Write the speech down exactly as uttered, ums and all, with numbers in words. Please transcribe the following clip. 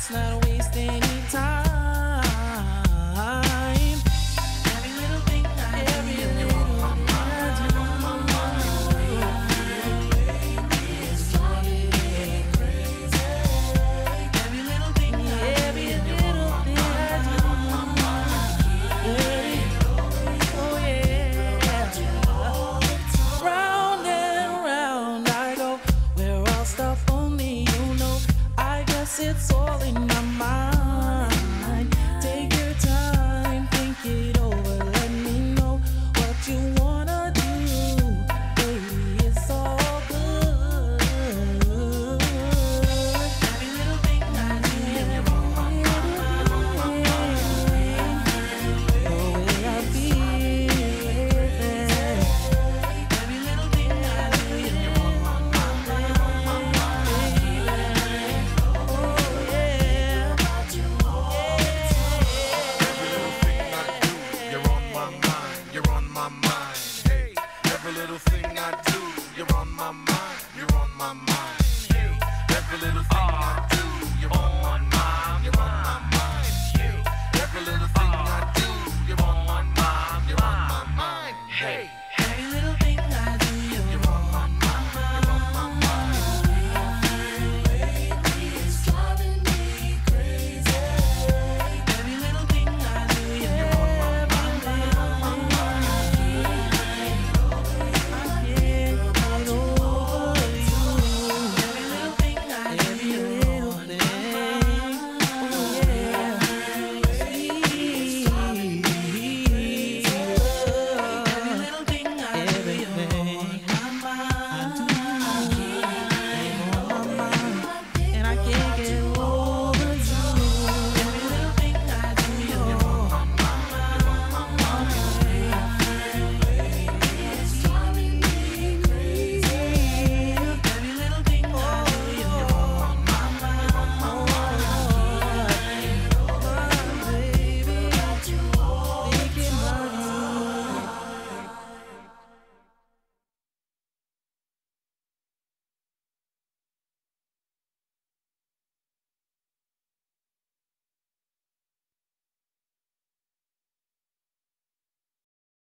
let's not waste any time. Every little thing I every do, little thing I do, it's driving me crazy. Every little thing, every little thing I do, oh yeah. Round and round I go, where I'll stop only you know. I guess it's all in you.